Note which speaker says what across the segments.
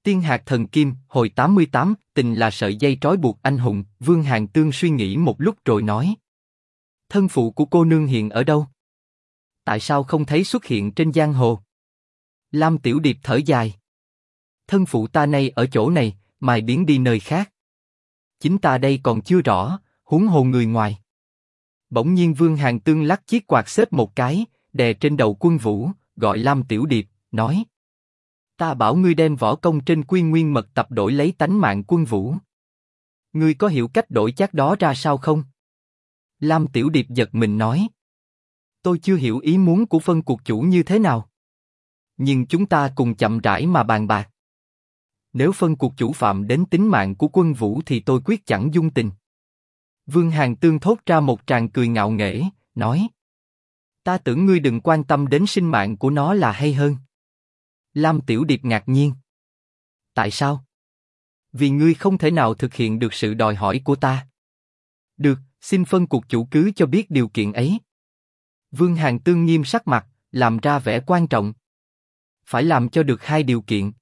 Speaker 1: Tiên hạt thần kim, hồi 88, tình là sợi dây trói buộc anh hùng. Vương Hàn Tương suy nghĩ một lúc rồi nói. Thân phụ của cô nương hiện ở đâu? Tại sao không thấy xuất hiện trên giang hồ? Lam Tiểu Điệp thở dài. Thân phụ ta nay ở chỗ này, mai biến đi nơi khác. Chính ta đây còn chưa rõ, huống hồ người ngoài. Bỗng nhiên Vương Hàn Tương lắc chiếc quạt xếp một cái, đè trên đầu Quân Vũ, gọi Lam Tiểu Điệp, nói. Ta bảo ngươi đem võ công trên Quy Nguyên Mật Tập đổi lấy tánh mạng Quân Vũ. Ngươi có hiểu cách đổi chắc đó ra sao không? Lam Tiểu Điệp giật mình nói. Tôi chưa hiểu ý muốn của phân cuộc chủ như thế nào. Nhưng chúng ta cùng chậm rãi mà bàn bạc. Nếu phân cuộc chủ phạm đến tính mạng của Quân Vũ thì tôi quyết chẳng dung tình. Vương Hàn Tương thốt ra một tràng cười ngạo nghễ, nói. Ta tưởng ngươi đừng quan tâm đến sinh mạng của nó là hay hơn. Lam Tiểu Điệp ngạc nhiên. Tại sao? Vì ngươi không thể nào thực hiện được sự đòi hỏi của ta. Được, xin phân cuộc chủ cứ cho biết điều kiện ấy. Vương Hàn Tương nghiêm sắc mặt, làm ra vẻ quan trọng. Phải làm cho được 2 điều kiện.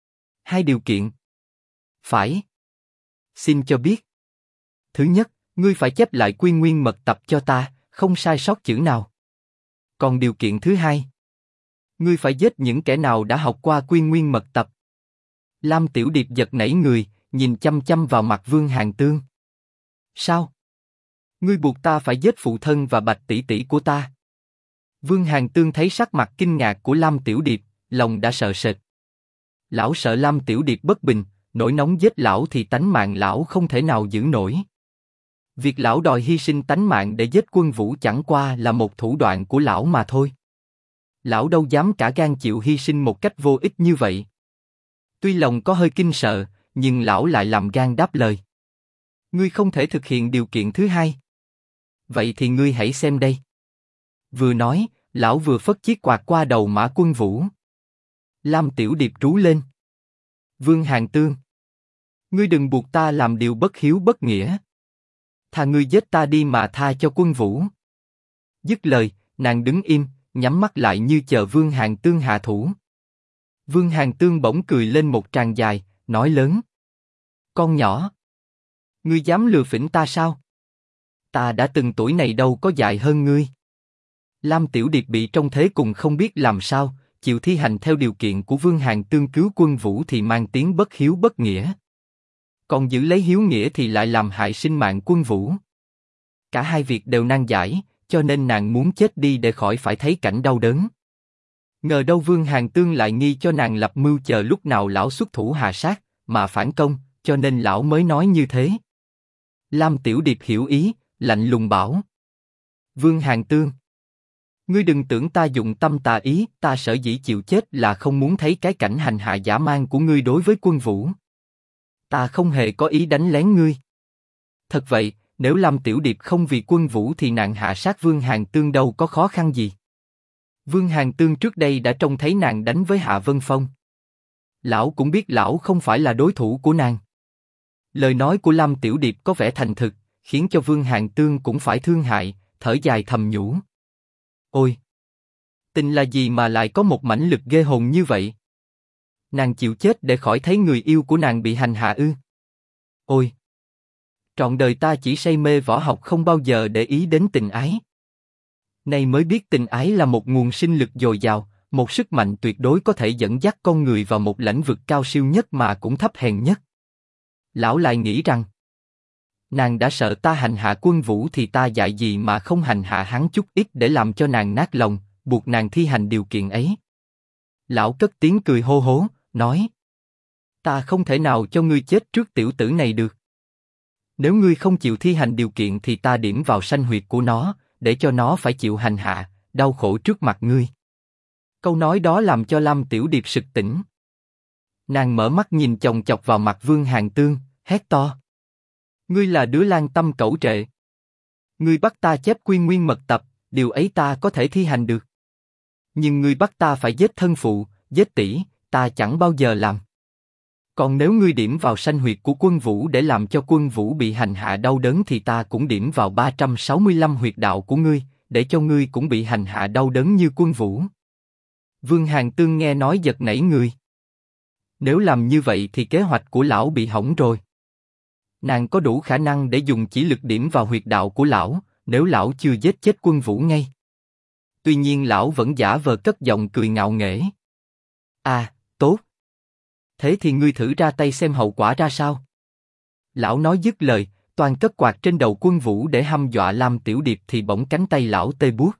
Speaker 1: 2 điều kiện? Phải. Xin cho biết. Thứ nhất, ngươi phải chép lại Quy Nguyên Mật Tập cho ta, không sai sót chữ nào. Còn điều kiện thứ 2, ngươi phải giết những kẻ nào đã học qua Quy Nguyên Mật Tập. Lam Tiểu Điệp giật nảy người, nhìn chăm chăm vào mặt Vương Hàn Tương. Sao? Ngươi buộc ta phải giết phụ thân và Bạch tỷ tỷ của ta. Vương Hàn Tương thấy sắc mặt kinh ngạc của Lam Tiểu Điệp, lòng đã sợ sệt. Lão sợ Lam Tiểu Điệp bất bình, nổi nóng giết lão thì tánh mạng lão không thể nào giữ nổi. Việc lão đòi hy sinh tánh mạng để giết Quân Vũ chẳng qua là một thủ đoạn của lão mà thôi. Lão đâu dám cả gan chịu hy sinh một cách vô ích như vậy. Tuy lòng có hơi kinh sợ, nhưng lão lại làm gan đáp lời. Ngươi không thể thực hiện điều kiện thứ 2. Vậy thì ngươi hãy xem đây. Vừa nói, lão vừa phất chiếc quạt qua đầu Mã Quân Vũ. Lam Tiểu Điệp rú lên. Vương Hàn Tương, ngươi đừng buộc ta làm điều bất hiếu bất nghĩa. Thà ngươi giết ta đi mà tha cho Quân Vũ. Dứt lời, nàng đứng im, nhắm mắt lại như chờ Vương Hàn Tương hạ thủ. Vương Hàn Tương bỗng cười lên một tràng dài, nói lớn. Con nhỏ, ngươi dám lừa phỉnh ta sao? Ta đã từng tuổi này đâu có dại hơn ngươi. Lam Tiểu Điệp bị trong thế cùng không biết làm sao, chịu thi hành theo điều kiện của Vương Hàn Tương cứu Quân Vũ thì mang tiếng bất hiếu bất nghĩa. Còn giữ lấy hiếu nghĩa thì lại làm hại sinh mạng Quân Vũ. Cả hai việc đều nan giải, cho nên nàng muốn chết đi để khỏi phải thấy cảnh đau đớn. Ngờ đâu Vương Hàn Tương lại nghi cho nàng lập mưu chờ lúc nào lão xuất thủ hạ sát, mà phản công, cho nên lão mới nói như thế. Lam Tiểu Điệp hiểu ý, lạnh lùng bảo. Vương Hàn Tương, ngươi đừng tưởng ta dụng tâm tà ý, ta sở dĩ chịu chết là không muốn thấy cái cảnh hành hạ dã man của ngươi đối với Quân Vũ. Ta không hề có ý đánh lén ngươi. Thật vậy, nếu Lam Tiểu Điệp không vì Quân Vũ thì nàng hạ sát Vương Hàn Tương đâu có khó khăn gì. Vương Hàn Tương trước đây đã trông thấy nàng đánh với Hạ Vân Phong. Lão cũng biết lão không phải là đối thủ của nàng. Lời nói của Lam Tiểu Điệp có vẻ thành thực, khiến cho Vương Hàn Tương cũng phải thương hại, thở dài thầm nhủ. Ôi! Tình là gì mà lại có một mãnh lực ghê hồn như vậy? Nàng chịu chết để khỏi thấy người yêu của nàng bị hành hạ ư? Ôi! Trọn đời ta chỉ say mê võ học không bao giờ để ý đến tình ái. Nay mới biết tình ái là một nguồn sinh lực dồi dào, một sức mạnh tuyệt đối có thể dẫn dắt con người vào một lãnh vực cao siêu nhất mà cũng thấp hèn nhất. Lão lại nghĩ rằng, nàng đã sợ ta hành hạ Quân Vũ thì ta dại gì mà không hành hạ hắn chút ít để làm cho nàng nát lòng, buộc nàng thi hành điều kiện ấy. Lão cất tiếng cười hô hố, nói. Ta không thể nào cho ngươi chết trước tiểu tử này được. Nếu ngươi không chịu thi hành điều kiện thì ta điểm vào sanh huyệt của nó, để cho nó phải chịu hành hạ, đau khổ trước mặt ngươi. Câu nói đó làm cho Lam Tiểu Điệp sực tỉnh. Nàng mở mắt nhìn chòng chọc vào mặt Vương Hàn Tương, hét to. Ngươi là đứa lang tâm cẩu trệ. Ngươi bắt ta chép Quy Nguyên Mật Tập, điều ấy ta có thể thi hành được. Nhưng ngươi bắt ta phải giết thân phụ, giết tỷ, ta chẳng bao giờ làm. Còn nếu ngươi điểm vào sanh huyệt của Quân Vũ để làm cho Quân Vũ bị hành hạ đau đớn thì ta cũng điểm vào 365 huyệt đạo của ngươi, để cho ngươi cũng bị hành hạ đau đớn như Quân Vũ. Vương Hàn Tương nghe nói giật nảy người. Nếu làm như vậy thì kế hoạch của lão bị hỏng rồi. Nàng có đủ khả năng để dùng chỉ lực điểm vào huyệt đạo của lão, nếu lão chưa giết chết Quân Vũ ngay. Tuy nhiên lão vẫn giả vờ cất giọng cười ngạo nghễ. À, tốt. Thế thì ngươi thử ra tay xem hậu quả ra sao. Lão nói dứt lời, toàn cất quạt trên đầu Quân Vũ để hăm dọa Lam Tiểu Điệp thì bỗng cánh tay lão tê buốt.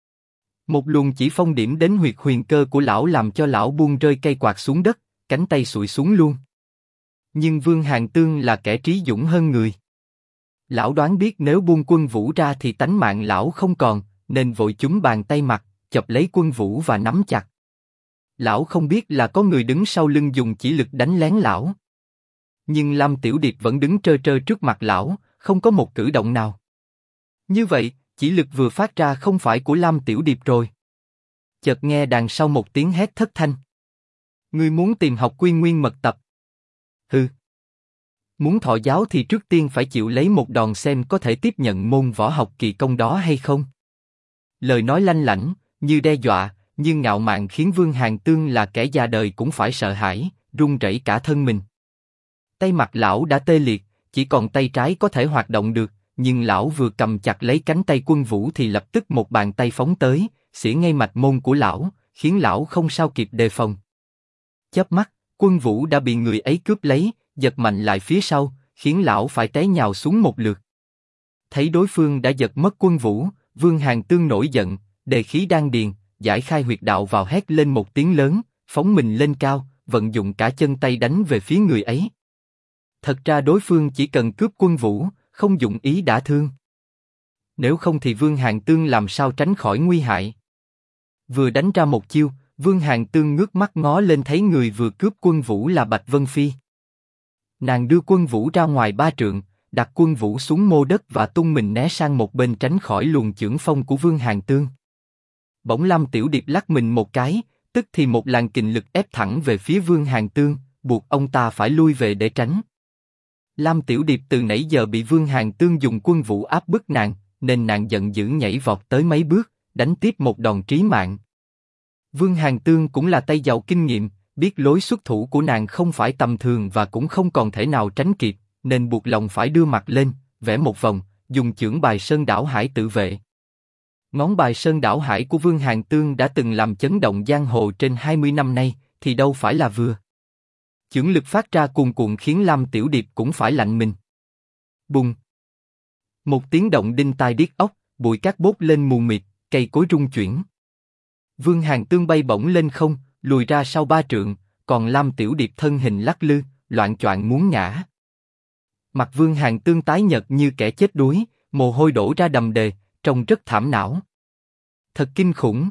Speaker 1: Một luồng chỉ phong điểm đến huyệt huyền cơ của lão làm cho lão buông rơi cây quạt xuống đất, cánh tay sụi xuống luôn. Nhưng Vương Hàn Tương là kẻ trí dũng hơn người. Lão đoán biết nếu buông Quân Vũ ra thì tánh mạng lão không còn, nên vội chúm bàn tay mặt, chộp lấy Quân Vũ và nắm chặt. Lão không biết là có người đứng sau lưng dùng chỉ lực đánh lén lão. Nhưng Lam Tiểu Điệp vẫn đứng trơ trơ trước mặt lão, không có một cử động nào. Như vậy, chỉ lực vừa phát ra không phải của Lam Tiểu Điệp rồi. Chợt nghe đằng sau một tiếng hét thất thanh. Ngươi muốn tìm học Quy Nguyên mật tập? Hừ. Muốn thọ giáo thì trước tiên phải chịu lấy một đòn xem có thể tiếp nhận môn võ học kỳ công đó hay không. Lời nói lanh lảnh, như đe dọa, như ngạo mạn khiến Vương Hàn Tương là kẻ già đời cũng phải sợ hãi, run rẩy cả thân mình. Tay mặt lão đã tê liệt, chỉ còn tay trái có thể hoạt động được, nhưng lão vừa cầm chặt lấy cánh tay Quân Vũ thì lập tức một bàn tay phóng tới, xỉa ngay mạch môn của lão, khiến lão không sao kịp đề phòng. Chớp mắt, Quân Vũ đã bị người ấy cướp lấy, giật mạnh lại phía sau, khiến lão phải té nhào xuống một lượt. Thấy đối phương đã giật mất Quân Vũ, Vương Hàn Tương nổi giận, đề khí đan điền, giải khai huyệt đạo vào hét lên một tiếng lớn, phóng mình lên cao, vận dụng cả chân tay đánh về phía người ấy. Thật ra đối phương chỉ cần cướp Quân Vũ, không dụng ý đả thương. Nếu không thì Vương Hàn Tương làm sao tránh khỏi nguy hại. Vừa đánh ra một chiêu, Vương Hàn Tương ngước mắt ngó lên thấy người vừa cướp Quân Vũ là Bạch Vân Phi. Nàng đưa Quân Vũ ra ngoài 3 trượng, đặt Quân Vũ xuống mô đất và tung mình né sang một bên tránh khỏi luồng chưởng phong của Vương Hàn Tương. Bỗng Lam Tiểu Điệp lắc mình một cái, tức thì một làn kình lực ép thẳng về phía Vương Hàn Tương, buộc ông ta phải lui về để tránh. Lam Tiểu Điệp từ nãy giờ bị Vương Hàn Tương dùng Quân Vũ áp bức nàng, nên nàng giận dữ nhảy vọt tới mấy bước, đánh tiếp một đòn trí mạng. Vương Hàn Tương cũng là tay giàu kinh nghiệm, biết lối xuất thủ của nàng không phải tầm thường và cũng không còn thể nào tránh kịp, nên buộc lòng phải đưa mặt lên, vẽ một vòng, dùng chưởng bài Sơn Đảo Hải tự vệ. Ngón bài Sơn Đảo Hải của Vương Hàn Tương đã từng làm chấn động giang hồ trên 20 năm nay, thì đâu phải là vừa. Chưởng lực phát ra cuồn cuộn khiến Lam Tiểu Điệp cũng phải lạnh mình. Bùng! Một tiếng động đinh tai điếc óc, bụi cát bốc lên mù mịt, cây cối rung chuyển. Vương Hàn Tương bay bổng lên không, lùi ra sau 3 trượng, còn Lam Tiểu Điệp thân hình lắc lư, loạng choạng muốn ngã. Mặt Vương Hàn Tương tái nhợt như kẻ chết đuối, mồ hôi đổ ra đầm đề, trông rất thảm não. Thật kinh khủng.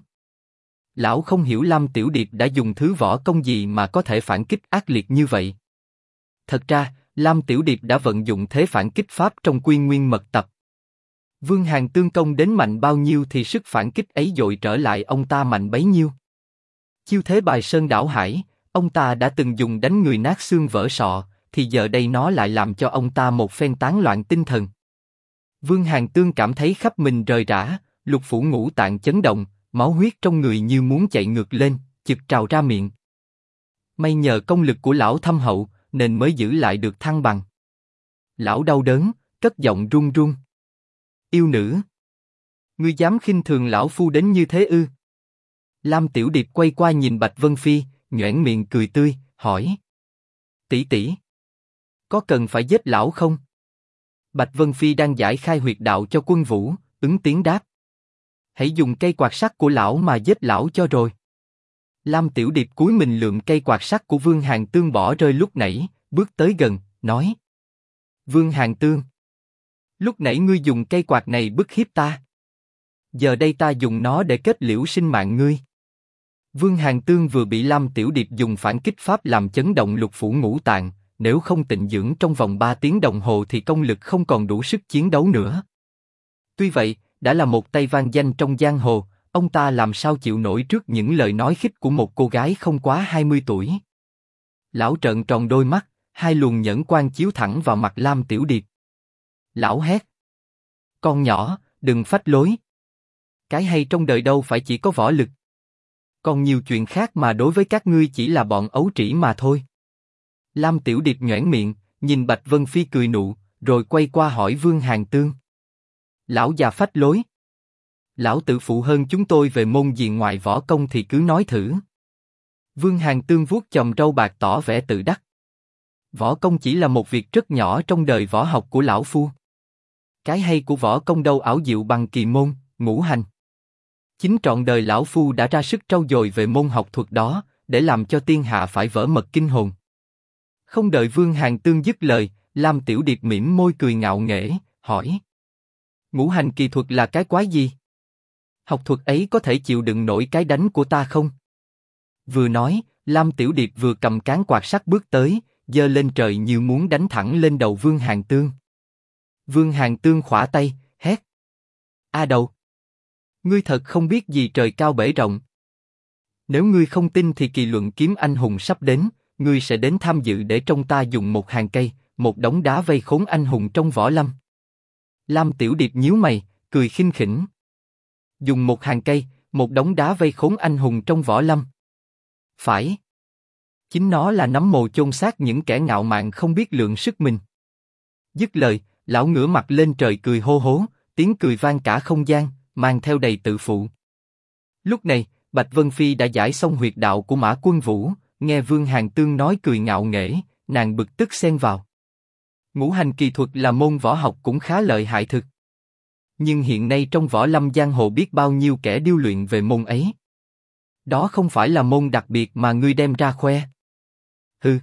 Speaker 1: Lão không hiểu Lam Tiểu Điệp đã dùng thứ võ công gì mà có thể phản kích ác liệt như vậy. Thật ra, Lam Tiểu Điệp đã vận dụng thế phản kích pháp trong Quy Nguyên mật tập. Vương Hàn Tương công đến mạnh bao nhiêu thì sức phản kích ấy dội trở lại ông ta mạnh bấy nhiêu. Chiêu thế bài Sơn Đảo Hải, ông ta đã từng dùng đánh người nát xương vỡ sọ, thì giờ đây nó lại làm cho ông ta một phen tán loạn tinh thần. Vương Hàn Tương cảm thấy khắp mình rời rã, lục phủ ngũ tạng chấn động, máu huyết trong người như muốn chạy ngược lên, chực trào ra miệng. May nhờ công lực của lão thâm hậu, nên mới giữ lại được thăng bằng. Lão đau đớn, cất giọng run run. Yêu nữ! Ngươi dám khinh thường lão phu đến như thế ư? Lam Tiểu Điệp quay qua nhìn Bạch Vân Phi, nhoẻn miệng cười tươi, hỏi. Tỷ tỷ, có cần phải giết lão không? Bạch Vân Phi đang giải khai huyệt đạo cho Quân Vũ, ứng tiếng đáp. Hãy dùng cây quạt sắt của lão mà giết lão cho rồi. Lam Tiểu Điệp cúi mình lượm cây quạt sắt của Vương Hàn Tương bỏ rơi lúc nãy, bước tới gần, nói. Vương Hàn Tương, lúc nãy ngươi dùng cây quạt này bức hiếp ta. Giờ đây ta dùng nó để kết liễu sinh mạng ngươi. Vương Hàn Tương vừa bị Lam Tiểu Điệp dùng phản kích pháp làm chấn động lục phủ ngũ tạng, nếu không tịnh dưỡng trong vòng 3 tiếng đồng hồ thì công lực không còn đủ sức chiến đấu nữa. Tuy vậy, đã là một tay vang danh trong giang hồ, ông ta làm sao chịu nổi trước những lời nói khích của một cô gái không quá 20 tuổi. Lão trợn tròn đôi mắt, hai luồng nhẫn quang chiếu thẳng vào mặt Lam Tiểu Điệp. Lão hét. Con nhỏ, đừng phách lối. Cái hay trong đời đâu phải chỉ có võ lực. Còn nhiều chuyện khác mà đối với các ngươi chỉ là bọn ấu trĩ mà thôi. Lam Tiểu Điệp nhoẻn miệng, nhìn Bạch Vân Phi cười nụ, rồi quay qua hỏi Vương Hàn Tương. Lão già phách lối. Lão tự phụ hơn chúng tôi về môn diện ngoại võ công thì cứ nói thử. Vương Hàn Tương vuốt chòm râu bạc tỏ vẻ tự đắc. Võ công chỉ là một việc rất nhỏ trong đời võ học của lão phu. Cái hay của võ công đâu ảo diệu bằng kỳ môn, ngũ hành. Chính trọn đời lão phu đã ra sức trau dồi về môn học thuật đó, để làm cho thiên hạ phải vỡ mật kinh hồn. Không đợi Vương Hàn Tương dứt lời, Lam Tiểu Điệp mỉm môi cười ngạo nghễ, hỏi. Ngũ hành kỳ thuật là cái quái gì? Học thuật ấy có thể chịu đựng nổi cái đánh của ta không? Vừa nói, Lam Tiểu Điệp vừa cầm cán quạt sắt bước tới, giơ lên trời như muốn đánh thẳng lên đầu Vương Hàn Tương. Vương Hàn Tương khỏa tay, hét. A đầu! Ngươi thật không biết gì trời cao bể rộng. Nếu ngươi không tin thì kỳ luận kiếm anh hùng sắp đến, ngươi sẽ đến tham dự để trông ta dùng một hàng cây, một đống đá vây khốn anh hùng trong võ lâm. Lam Tiểu Điệp nhíu mày, cười khinh khỉnh. Dùng một hàng cây, một đống đá vây khốn anh hùng trong võ lâm. Phải. Chính nó là nấm mồ chôn xác những kẻ ngạo mạn không biết lượng sức mình. Dứt lời, lão ngửa mặt lên trời cười hô hố, tiếng cười vang cả không gian, mang theo đầy tự phụ. Lúc này, Bạch Vân Phi đã giải xong huyệt đạo của Mã Quân Vũ, nghe Vương Hàn Tương nói cười ngạo nghễ, nàng bực tức xen vào. Ngũ hành kỳ thuật là môn võ học cũng khá lợi hại thực. Nhưng hiện nay trong võ lâm giang hồ biết bao nhiêu kẻ điêu luyện về môn ấy. Đó không phải là môn đặc biệt mà ngươi đem ra khoe. Hừ.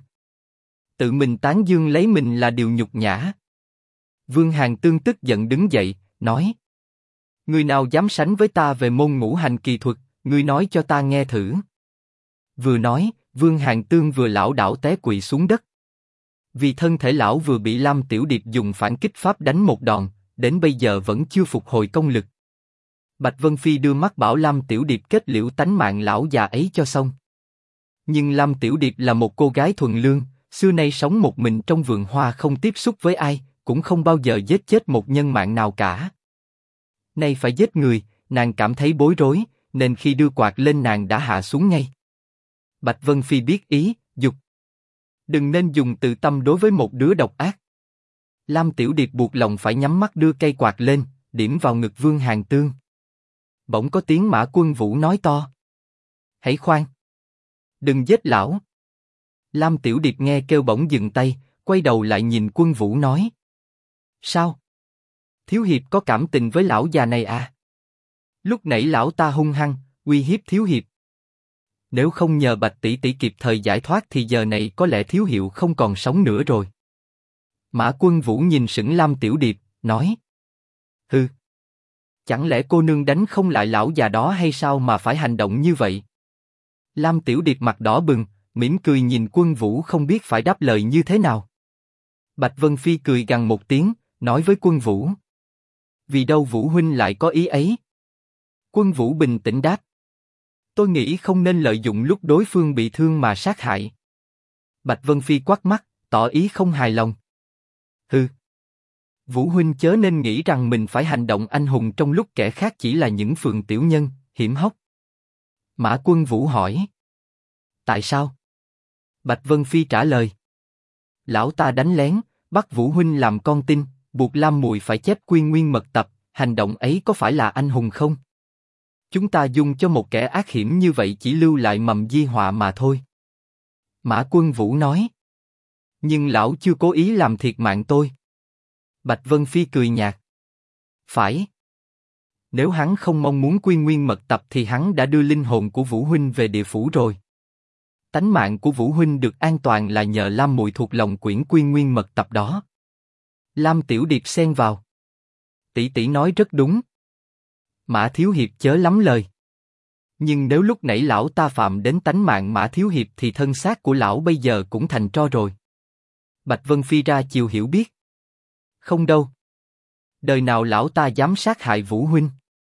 Speaker 1: Tự mình tán dương lấy mình là điều nhục nhã. Vương Hàn Tương tức giận đứng dậy, nói. Người nào dám sánh với ta về môn ngũ hành kỳ thuật, ngươi nói cho ta nghe thử. Vừa nói, Vương Hàn Tương vừa lảo đảo té quỵ xuống đất. Vì thân thể lão vừa bị Lam Tiểu Điệp dùng phản kích pháp đánh một đòn, đến bây giờ vẫn chưa phục hồi công lực. Bạch Vân Phi đưa mắt bảo Lam Tiểu Điệp kết liễu tánh mạng lão già ấy cho xong. Nhưng Lam Tiểu Điệp là một cô gái thuần lương, xưa nay sống một mình trong vườn hoa không tiếp xúc với ai, cũng không bao giờ giết chết một nhân mạng nào cả. Nay phải giết người, nàng cảm thấy bối rối, nên khi đưa quạt lên nàng đã hạ xuống ngay. Bạch Vân Phi biết ý, dục. Đừng nên dùng từ tâm đối với một đứa độc ác. Lam Tiểu Điệp buộc lòng phải nhắm mắt đưa cây quạt lên, điểm vào ngực Vương Hàn Tương. Bỗng có tiếng Mã Quân Vũ nói to. Hãy khoan! Đừng giết lão! Lam Tiểu Điệp nghe kêu bỗng dừng tay, quay đầu lại nhìn Quân Vũ nói. Sao? Thiếu hiệp có cảm tình với lão già này à? Lúc nãy lão ta hung hăng, uy hiếp thiếu hiệp. Nếu không nhờ Bạch tỷ tỷ kịp thời giải thoát thì giờ này có lẽ thiếu hiệp không còn sống nữa rồi. Mã Quân Vũ nhìn sững Lam Tiểu Điệp, nói. Hừ. Chẳng lẽ cô nương đánh không lại lão già đó hay sao mà phải hành động như vậy? Lam Tiểu Điệp mặt đỏ bừng, mỉm cười nhìn Quân Vũ không biết phải đáp lời như thế nào. Bạch Vân Phi cười gằn một tiếng, nói với Quân Vũ. Vì đâu Vũ huynh lại có ý ấy? Quân Vũ bình tĩnh đáp. Tôi nghĩ không nên lợi dụng lúc đối phương bị thương mà sát hại. Bạch Vân Phi quát mắt, tỏ ý không hài lòng. Hừ. Vũ huynh chớ nên nghĩ rằng mình phải hành động anh hùng trong lúc kẻ khác chỉ là những phường tiểu nhân, hiểm hóc. Mã Quân Vũ hỏi. Tại sao? Bạch Vân Phi trả lời. Lão ta đánh lén, bắt Vũ huynh làm con tin, buộc Lam muội phải chép Quy Nguyên mật tập, hành động ấy có phải là anh hùng không? Chúng ta dùng cho một kẻ ác hiểm như vậy chỉ lưu lại mầm di họa mà thôi. Mã Quân Vũ nói. Nhưng lão chưa cố ý làm thiệt mạng tôi. Bạch Vân Phi cười nhạt. Phải. Nếu hắn không mong muốn Quy Nguyên mật tập thì hắn đã đưa linh hồn của Vũ huynh về địa phủ rồi. Tánh mạng của Vũ huynh được an toàn là nhờ Lam muội thuộc lòng quyển Quy Nguyên mật tập đó. Lam Tiểu Điệp xen vào. Tỷ tỷ nói rất đúng. Mã thiếu hiệp chớ lắm lời. Nhưng nếu lúc nãy lão ta phạm đến tánh mạng Mã thiếu hiệp thì thân xác của lão bây giờ cũng thành tro rồi. Bạch Vân Phi ra chiều hiểu biết. Không đâu. Đời nào lão ta dám sát hại Vũ huynh.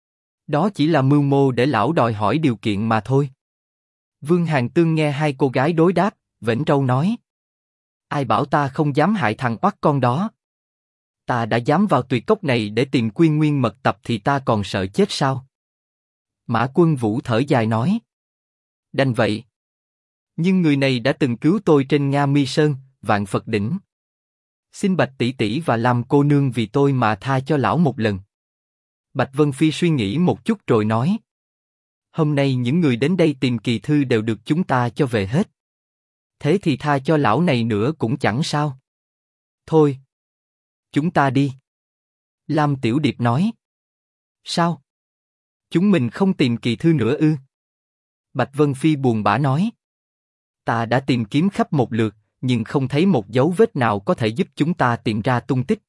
Speaker 1: Đó chỉ là mưu mô để lão đòi hỏi điều kiện mà thôi. Vương Hàn Tương nghe hai cô gái đối đáp, vểnh râu nói. Ai bảo ta không dám hại thằng oắt con đó. Ta đã dám vào tuyệt cốc này để tìm Quy Nguyên mật tập thì ta còn sợ chết sao? Mã Quân Vũ thở dài nói. Đành vậy. Nhưng người này đã từng cứu tôi trên Nga Mi Sơn, Vạn Phật Đỉnh. Xin Bạch tỷ tỷ và Lam cô nương vì tôi mà tha cho lão một lần. Bạch Vân Phi suy nghĩ một chút rồi nói. Hôm nay những người đến đây tìm kỳ thư đều được chúng ta cho về hết. Thế thì tha cho lão này nữa cũng chẳng sao. Thôi. Chúng ta đi. Lam Tiểu Điệp nói. Sao? Chúng mình không tìm kỳ thư nữa ư? Bạch Vân Phi buồn bã nói. Ta đã tìm kiếm khắp một lượt, nhưng không thấy một dấu vết nào có thể giúp chúng ta tìm ra tung tích.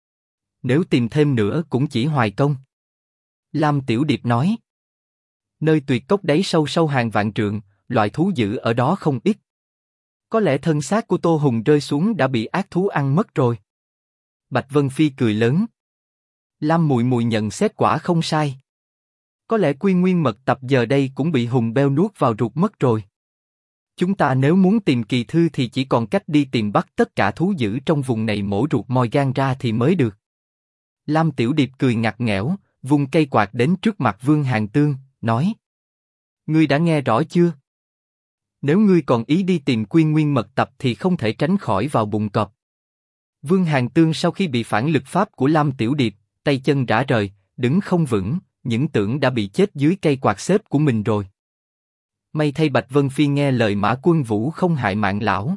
Speaker 1: Nếu tìm thêm nữa cũng chỉ hoài công. Lam Tiểu Điệp nói. Nơi tuyệt cốc đáy sâu sâu hàng vạn trượng, loại thú dữ ở đó không ít. Có lẽ thân xác của Tô Hùng rơi xuống đã bị ác thú ăn mất rồi. Bạch Vân Phi cười lớn. Lam muội muội nhận xét quả không sai. Có lẽ Quy Nguyên mật tập giờ đây cũng bị Hùng Beo nuốt vào ruột mất rồi. Chúng ta nếu muốn tìm kỳ thư thì chỉ còn cách đi tìm bắt tất cả thú dữ trong vùng này mổ ruột moi gan ra thì mới được. Lam Tiểu Điệp cười ngặt nghẽo, vung cây quạt đến trước mặt Vương Hàn Tương, nói. Ngươi đã nghe rõ chưa? Nếu ngươi còn ý đi tìm Quy Nguyên mật tập thì không thể tránh khỏi vào bụng cọp. Vương Hàn Tương sau khi bị phản lực pháp của Lam Tiểu Điệp, tay chân rã rời, đứng không vững, những tưởng đã bị chết dưới cây quạt xếp của mình rồi. May thay Bạch Vân Phi nghe lời Mã Quân Vũ không hại mạng lão.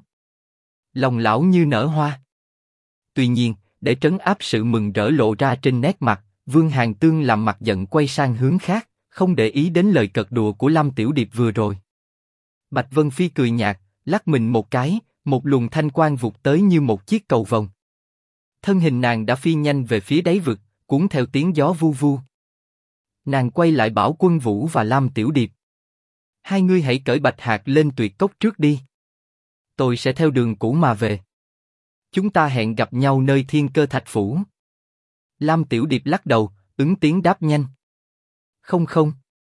Speaker 1: Lòng lão như nở hoa. Tuy nhiên, để trấn áp sự mừng rỡ lộ ra trên nét mặt, Vương Hàn Tương làm mặt giận quay sang hướng khác, không để ý đến lời cợt đùa của Lam Tiểu Điệp vừa rồi. Bạch Vân Phi cười nhạt, lắc mình một cái, một luồng thanh quang vụt tới như một chiếc cầu vồng. Thân hình nàng đã phi nhanh về phía đáy vực, cuốn theo tiếng gió vu vu. Nàng quay lại bảo Quân Vũ và Lam Tiểu Điệp. Hai ngươi hãy cởi Bạch Hạc lên tuyệt cốc trước đi. Tôi sẽ theo đường cũ mà về. Chúng ta hẹn gặp nhau nơi Thiên Cơ Thạch Phủ. Lam Tiểu Điệp lắc đầu, ứng tiếng đáp nhanh. Không không.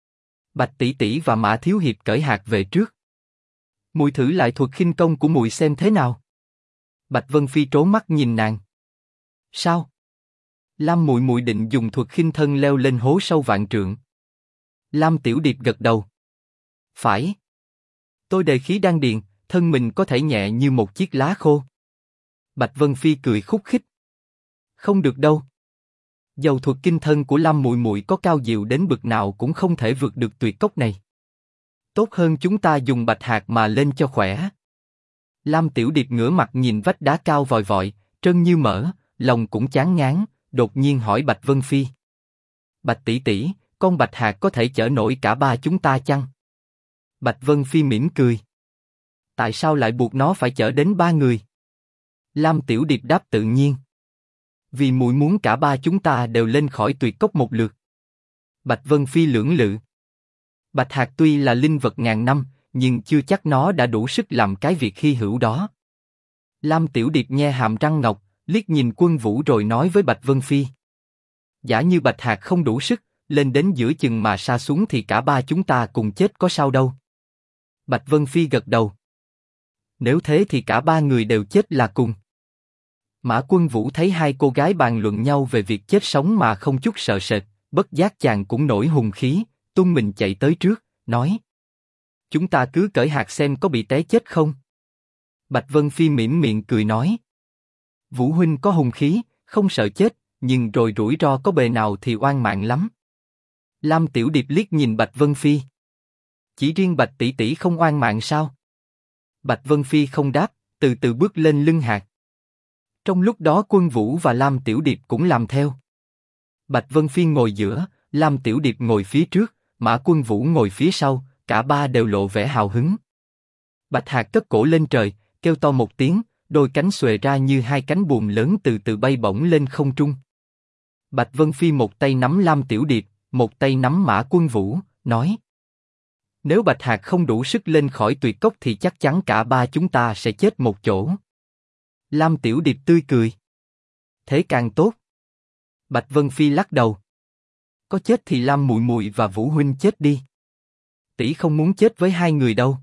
Speaker 1: Bạch tỷ tỷ và Mã thiếu hiệp cởi Hạc về trước. Muội thử lại thuật khinh công của muội xem thế nào. Bạch Vân Phi trố mắt nhìn nàng. Sao? Lam muội muội định dùng thuật khinh thân leo lên hố sâu vạn trượng. Lam Tiểu Điệp gật đầu. Phải. Tôi đề khí đan điền, thân mình có thể nhẹ như một chiếc lá khô. Bạch Vân Phi cười khúc khích. Không được đâu. Dầu thuật kinh thân của Lam muội muội có cao diệu đến bực nào cũng không thể vượt được tuyệt cốc này. Tốt hơn chúng ta dùng Bạch Hạc mà lên cho khỏe. Lam Tiểu Điệp ngửa mặt nhìn vách đá cao vòi vọi, trơn như mỡ, lòng cũng chán ngán, đột nhiên hỏi Bạch Vân Phi. Bạch tỷ tỷ, con Bạch Hạc có thể chở nổi cả ba chúng ta chăng? Bạch Vân Phi mỉm cười. Tại sao lại buộc nó phải chở đến ba người? Lam Tiểu Điệp đáp tự nhiên. Vì muội muốn cả ba chúng ta đều lên khỏi tuyệt cốc một lượt. Bạch Vân Phi lưỡng lự. Bạch Hạc tuy là linh vật ngàn năm, nhưng chưa chắc nó đã đủ sức làm cái việc hy hữu đó. Lam Tiểu Điệp nhe hàm răng ngọc, liếc nhìn Quân Vũ rồi nói với Bạch Vân Phi. Giả như Bạch Hạc không đủ sức, lên đến giữa chừng mà sa xuống thì cả ba chúng ta cùng chết có sao đâu. Bạch Vân Phi gật đầu. Nếu thế thì cả ba người đều chết là cùng. Mã Quân Vũ thấy hai cô gái bàn luận nhau về việc chết sống mà không chút sợ sệt, bất giác chàng cũng nổi hùng khí, tung mình chạy tới trước, nói. Chúng ta cứ cởi Hạc xem có bị té chết không. Bạch Vân Phi mỉm miệng cười nói. Vũ huynh có hùng khí, không sợ chết, nhưng rồi rủi ro có bề nào thì oan mạng lắm. Lam Tiểu Điệp liếc nhìn Bạch Vân Phi. Chỉ riêng Bạch tỷ tỷ không oan mạng sao? Bạch Vân Phi không đáp, từ từ bước lên lưng Hạc. Trong lúc đó Quân Vũ và Lam Tiểu Điệp cũng làm theo. Bạch Vân Phi ngồi giữa, Lam Tiểu Điệp ngồi phía trước, Mã Quân Vũ ngồi phía sau, cả ba đều lộ vẻ hào hứng. Bạch Hạc cất cổ lên trời, kêu to một tiếng, đôi cánh xuề ra như hai cánh buồm lớn từ từ bay bổng lên không trung. Bạch Vân Phi một tay nắm Lam Tiểu Điệp, một tay nắm Mã Quân Vũ, nói. Nếu Bạch Hạc không đủ sức lên khỏi tuyệt cốc thì chắc chắn cả ba chúng ta sẽ chết một chỗ. Lam Tiểu Điệp tươi cười. Thế càng tốt. Bạch Vân Phi lắc đầu. Có chết thì Lam muội muội và Vũ huynh chết đi. Tỷ không muốn chết với hai người đâu.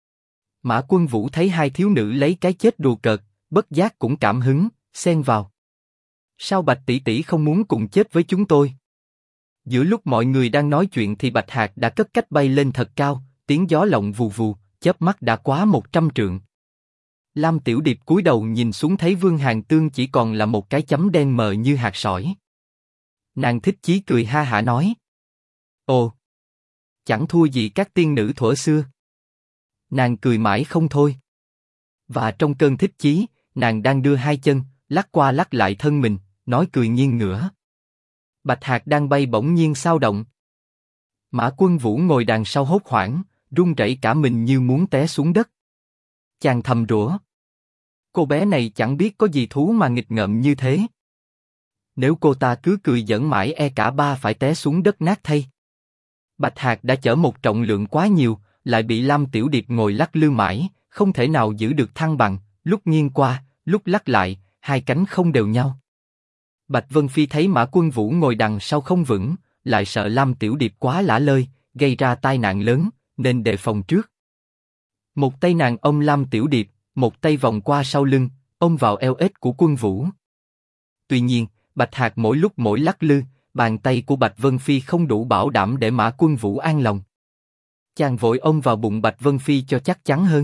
Speaker 1: Mã Quân Vũ thấy hai thiếu nữ lấy cái chết đùa cợt, bất giác cũng cảm hứng, xen vào. Sao Bạch tỷ tỷ không muốn cùng chết với chúng tôi? Giữa lúc mọi người đang nói chuyện thì Bạch Hạc đã cất cách bay lên thật cao, tiếng gió lộng vù vù, chớp mắt đã quá 100 trượng. Lam Tiểu Điệp cúi đầu nhìn xuống thấy Vương Hàn Tương chỉ còn là một cái chấm đen mờ như hạt sỏi. Nàng thích chí cười ha hả nói: Ồ, chẳng thua gì các tiên nữ thuở xưa. Nàng cười mãi không thôi. Và trong cơn thích chí, nàng đang đưa hai chân, lắc qua lắc lại thân mình, nói cười nghiêng ngửa. Bạch hạc đang bay bỗng nhiên xao động. Mã Quân Vũ ngồi đằng sau hốt hoảng, run rẩy cả mình như muốn té xuống đất. Chàng thầm rủa: cô bé này chẳng biết có gì thú mà nghịch ngợm như thế. Nếu cô ta cứ cười giỡn mãi e cả ba phải té xuống đất nát thay. Bạch hạc đã chở một trọng lượng quá nhiều, lại bị Lam Tiểu Điệp ngồi lắc lư mãi, không thể nào giữ được thăng bằng, lúc nghiêng qua, lúc lắc lại, hai cánh không đều nhau. Bạch Vân Phi thấy Mã Quân Vũ ngồi đằng sau không vững, lại sợ Lam Tiểu Điệp quá lả lơi, gây ra tai nạn lớn, nên đề phòng trước. Một tay nàng ôm Lam Tiểu Điệp, một tay vòng qua sau lưng, ôm vào eo ếch của Quân Vũ. Tuy nhiên, Bạch hạc mỗi lúc mỗi lắc lư, bàn tay của Bạch Vân Phi không đủ bảo đảm để Mã Quân Vũ an lòng. Chàng vội ôm vào bụng Bạch Vân Phi cho chắc chắn hơn.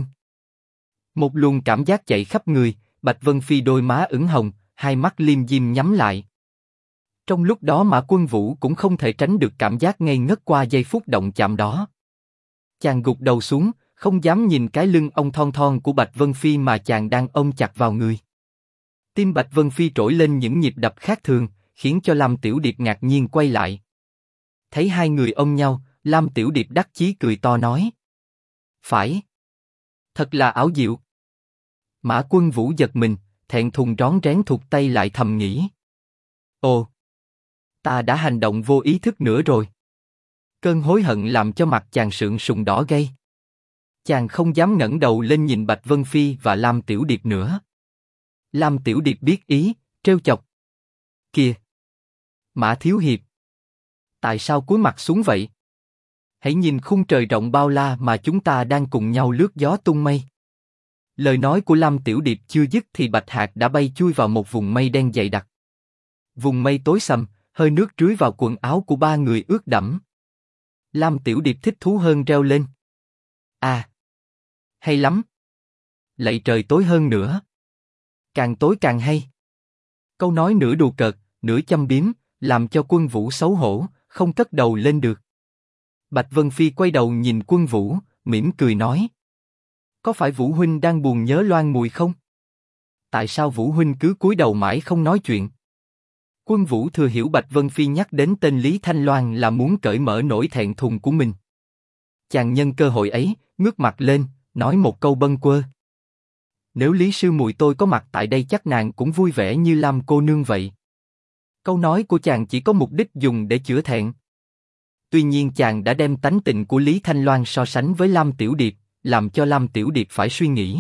Speaker 1: Một luồng cảm giác chạy khắp người, Bạch Vân Phi đôi má ửng hồng, hai mắt liêm diêm nhắm lại. Trong lúc đó Mã Quân Vũ cũng không thể tránh được cảm giác ngây ngất qua giây phút động chạm đó. Chàng gục đầu xuống, không dám nhìn cái lưng ông thon thon của Bạch Vân Phi mà chàng đang ôm chặt vào người. Tim Bạch Vân Phi trỗi lên những nhịp đập khác thường, khiến cho Lam Tiểu Điệp ngạc nhiên quay lại. Thấy hai người ôm nhau, Lam Tiểu Điệp đắc chí cười to nói: phải, thật là ảo diệu. Mã Quân Vũ giật mình, thẹn thùng rón rén thụt tay lại thầm nghĩ: ồ, ta đã hành động vô ý thức nữa rồi. Cơn hối hận làm cho mặt chàng sượng sùng đỏ gay. Chàng không dám ngẩng đầu lên nhìn Bạch Vân Phi và Lam Tiểu Điệp nữa. Lam Tiểu Điệp biết ý, trêu chọc: kìa, Mã thiếu hiệp, tại sao cúi mặt xuống vậy? Hãy nhìn khung trời rộng bao la mà chúng ta đang cùng nhau lướt gió tung mây. Lời nói của Lam Tiểu Điệp chưa dứt thì Bạch hạc đã bay chui vào một vùng mây đen dày đặc. Vùng mây tối sầm, hơi nước rưới vào quần áo của ba người ướt đẫm. Lam Tiểu Điệp thích thú hơn reo lên: à, hay lắm. Lạy trời tối hơn nữa. Càng tối càng hay. Câu nói nửa đùa cợt, nửa châm biếm, làm cho Quân Vũ xấu hổ, không cất đầu lên được. Bạch Vân Phi quay đầu nhìn Quân Vũ, mỉm cười nói: có phải Vũ huynh đang buồn nhớ Loan Mùi không? Tại sao Vũ huynh cứ cúi đầu mãi không nói chuyện? Quân Vũ thừa hiểu Bạch Vân Phi nhắc đến tên Lý Thanh Loan là muốn cởi mở nỗi thẹn thùng của mình. Chàng nhân cơ hội ấy, ngước mặt lên, nói một câu bâng quơ: nếu Lý sư muội tôi có mặt tại đây chắc nàng cũng vui vẻ như Lam cô nương vậy. Câu nói của chàng chỉ có mục đích dùng để chữa thẹn. Tuy nhiên chàng đã đem tánh tình của Lý Thanh Loan so sánh với Lam Tiểu Điệp, làm cho Lam Tiểu Điệp phải suy nghĩ.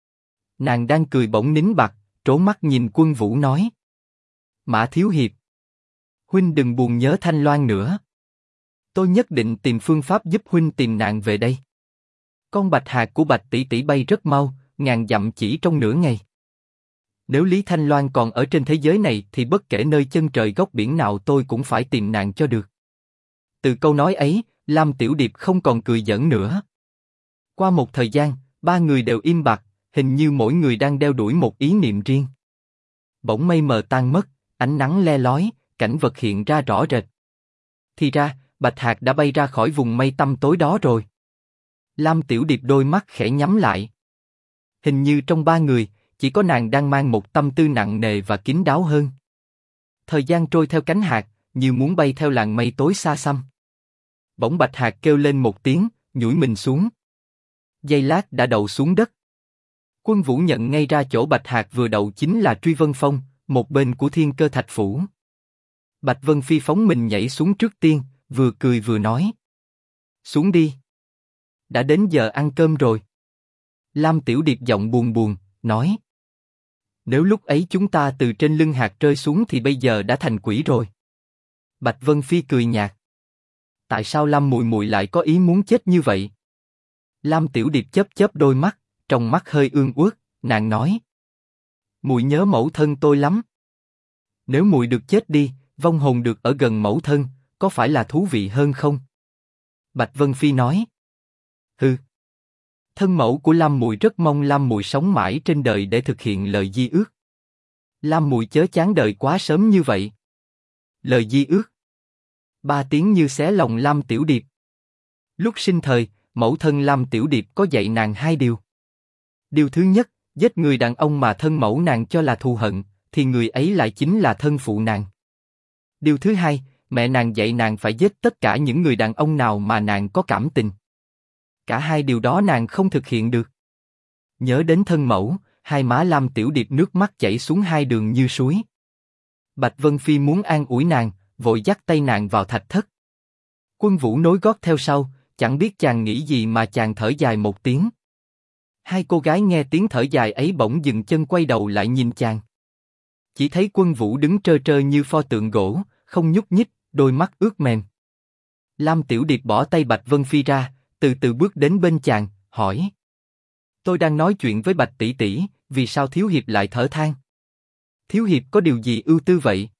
Speaker 1: Nàng đang cười bỗng nín bặt, trố mắt nhìn Quân Vũ nói: Mã thiếu hiệp, huynh đừng buồn nhớ Thanh Loan nữa. Tôi nhất định tìm phương pháp giúp huynh tìm nàng về đây. Con bạch hạc của Bạch tỷ tỷ bay rất mau, ngàn dặm chỉ trong nửa ngày. Nếu Lý Thanh Loan còn ở trên thế giới này thì bất kể nơi chân trời góc biển nào tôi cũng phải tìm nàng cho được. Từ câu nói ấy, Lam Tiểu Điệp không còn cười giỡn nữa. Qua một thời gian, ba người đều im bặt, hình như mỗi người đang đeo đuổi một ý niệm riêng. Bỗng mây mờ tan mất, ánh nắng le lói, cảnh vật hiện ra rõ rệt. Thì ra, Bạch hạc đã bay ra khỏi vùng mây tăm tối đó rồi. Lam Tiểu Điệp đôi mắt khẽ nhắm lại. Hình như trong ba người, chỉ có nàng đang mang một tâm tư nặng nề và kín đáo hơn. Thời gian trôi theo cánh hạc, như muốn bay theo làn mây tối xa xăm. Bỗng Bạch hạc kêu lên một tiếng, nhủi mình xuống. Giây lát đã đậu xuống đất. Quân Vũ nhận ngay ra chỗ Bạch hạc vừa đậu chính là Truy Vân Phong, một bên của Thiên Cơ Thạch Phủ. Bạch Vân Phi phóng mình nhảy xuống trước tiên, vừa cười vừa nói: xuống đi. Đã đến giờ ăn cơm rồi. Lam Tiểu Điệp giọng buồn buồn, nói: nếu lúc ấy chúng ta từ trên lưng hạc rơi xuống thì bây giờ đã thành quỷ rồi. Bạch Vân Phi cười nhạt: tại sao Lam muội muội lại có ý muốn chết như vậy? Lam Tiểu Điệp chớp chớp đôi mắt, trong mắt hơi ương uất, nàng nói: muội nhớ mẫu thân tôi lắm. Nếu muội được chết đi, vong hồn được ở gần mẫu thân, có phải là thú vị hơn không? Bạch Vân Phi nói: hừ, Thân mẫu của Lam Mùi rất mong Lam Mùi sống mãi trên đời để thực hiện lời di ước. Lam Mùi chớ chán đời quá sớm như vậy. Lời di ước. 3 tiếng như xé lòng Lam Tiểu Điệp. Lúc sinh thời, mẫu thân Lam Tiểu Điệp có dạy nàng 2 điều. Điều thứ nhất, giết người đàn ông mà thân mẫu nàng cho là thù hận, thì người ấy lại chính là thân phụ nàng. Điều thứ hai, mẹ nàng dạy nàng phải giết tất cả những người đàn ông nào mà nàng có cảm tình. Cả 2 điều đó nàng không thực hiện được. Nhớ đến thân mẫu, hai má Lam Tiểu Điệp nước mắt chảy xuống 2 đường như suối. Bạch Vân Phi muốn an ủi nàng, vội dắt tay nàng vào thạch thất. Quân Vũ nối gót theo sau, chẳng biết chàng nghĩ gì mà chàng thở dài một tiếng. 2 cô gái nghe tiếng thở dài ấy bỗng dừng chân quay đầu lại nhìn chàng. Chỉ thấy Quân Vũ đứng trơ trơ như pho tượng gỗ, không nhúc nhích, đôi mắt ướt mềm. Lam Tiểu Điệp bỏ tay Bạch Vân Phi ra, từ từ bước đến bên chàng, hỏi: tôi đang nói chuyện với Bạch tỷ tỷ, vì sao thiếu hiệp lại thở than? Thiếu hiệp có điều gì ưu tư vậy?